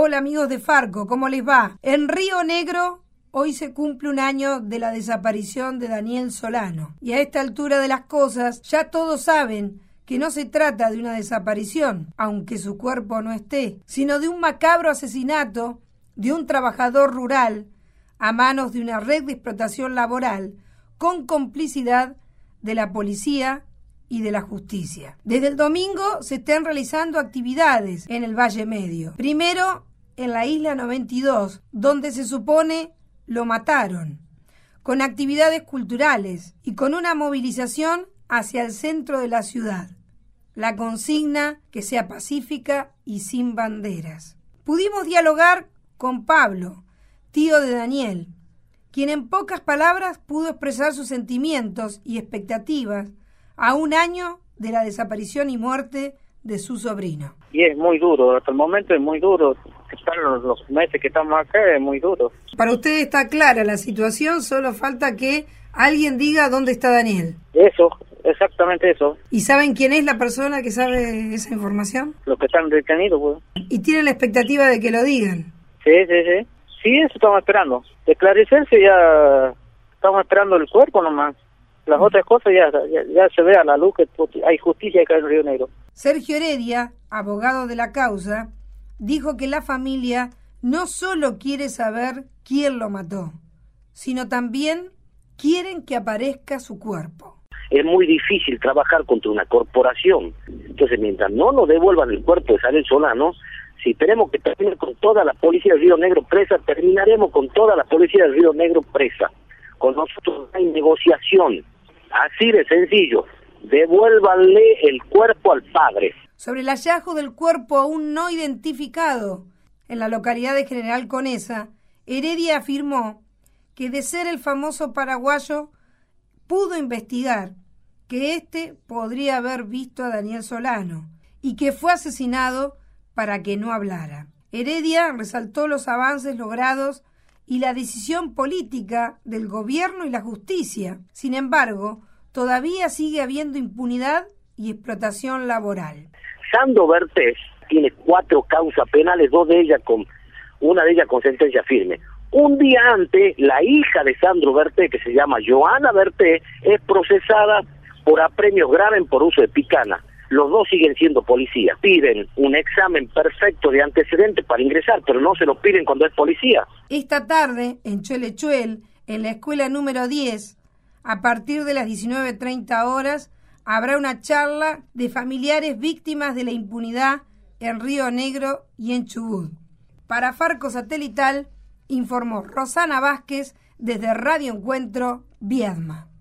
Hola amigos de Farco, ¿cómo les va? En Río Negro hoy se cumple un año de la desaparición de Daniel Solano. Y a esta altura de las cosas ya todos saben que no se trata de una desaparición, aunque su cuerpo no esté, sino de un macabro asesinato de un trabajador rural a manos de una red de explotación laboral con complicidad de la policía y de la justicia. Desde el domingo se están realizando actividades en el Valle Medio. Primero en la Isla 92, donde se supone lo mataron, con actividades culturales y con una movilización hacia el centro de la ciudad. La consigna que sea pacífica y sin banderas. Pudimos dialogar con Pablo, tío de Daniel, quien en pocas palabras pudo expresar sus sentimientos y expectativas a un año de la desaparición y muerte de su sobrino. Y es muy duro, hasta el momento es muy duro. Estar los meses que estamos acá es muy duro. Para usted está clara la situación, solo falta que alguien diga dónde está Daniel. Eso, exactamente eso. ¿Y saben quién es la persona que sabe esa información? Los que están detenidos, pues. ¿Y tienen la expectativa de que lo digan? Sí. Sí, eso estamos esperando. De esclarecerse ya estamos esperando el cuerpo nomás. Las otras cosas ya se ve a la luz que hay justicia acá en Río Negro. Sergio Heredia, abogado de la causa, dijo que la familia no solo quiere saber quién lo mató, sino también quieren que aparezca su cuerpo. Es muy difícil trabajar contra una corporación. Entonces, mientras no nos devuelvan el cuerpo de Daniel Solano, si tenemos que terminar con toda la policía del Río Negro presa, terminaremos con toda la policía del Río Negro presa. Con nosotros no hay negociación. Así de sencillo. Devuélvanle el cuerpo al padre. Sobre el hallazgo del cuerpo aún no identificado en la localidad de General Conesa, Heredia afirmó que de ser el famoso paraguayo, pudo investigar que éste podría haber visto a Daniel Solano y que fue asesinado para que no hablara. Heredia resaltó los avances logrados y la decisión política del gobierno y la justicia. Sin embargo, todavía sigue habiendo impunidad y explotación laboral. Sandro Bertés tiene 4 causas penales, una de ellas con sentencia firme. Un día antes, la hija de Sandro Bertés, que se llama Joana Bertés, es procesada por apremios graves por uso de picana. Los dos siguen siendo policías. Piden un examen perfecto de antecedentes para ingresar, pero no se lo piden cuando es policía. Esta tarde, en Cholechuel, en la escuela número 10, a partir de las 19:30 horas, habrá una charla de familiares víctimas de la impunidad en Río Negro y en Chubut. Para Farco Satelital, informó Rosana Vázquez desde Radio Encuentro, Viedma.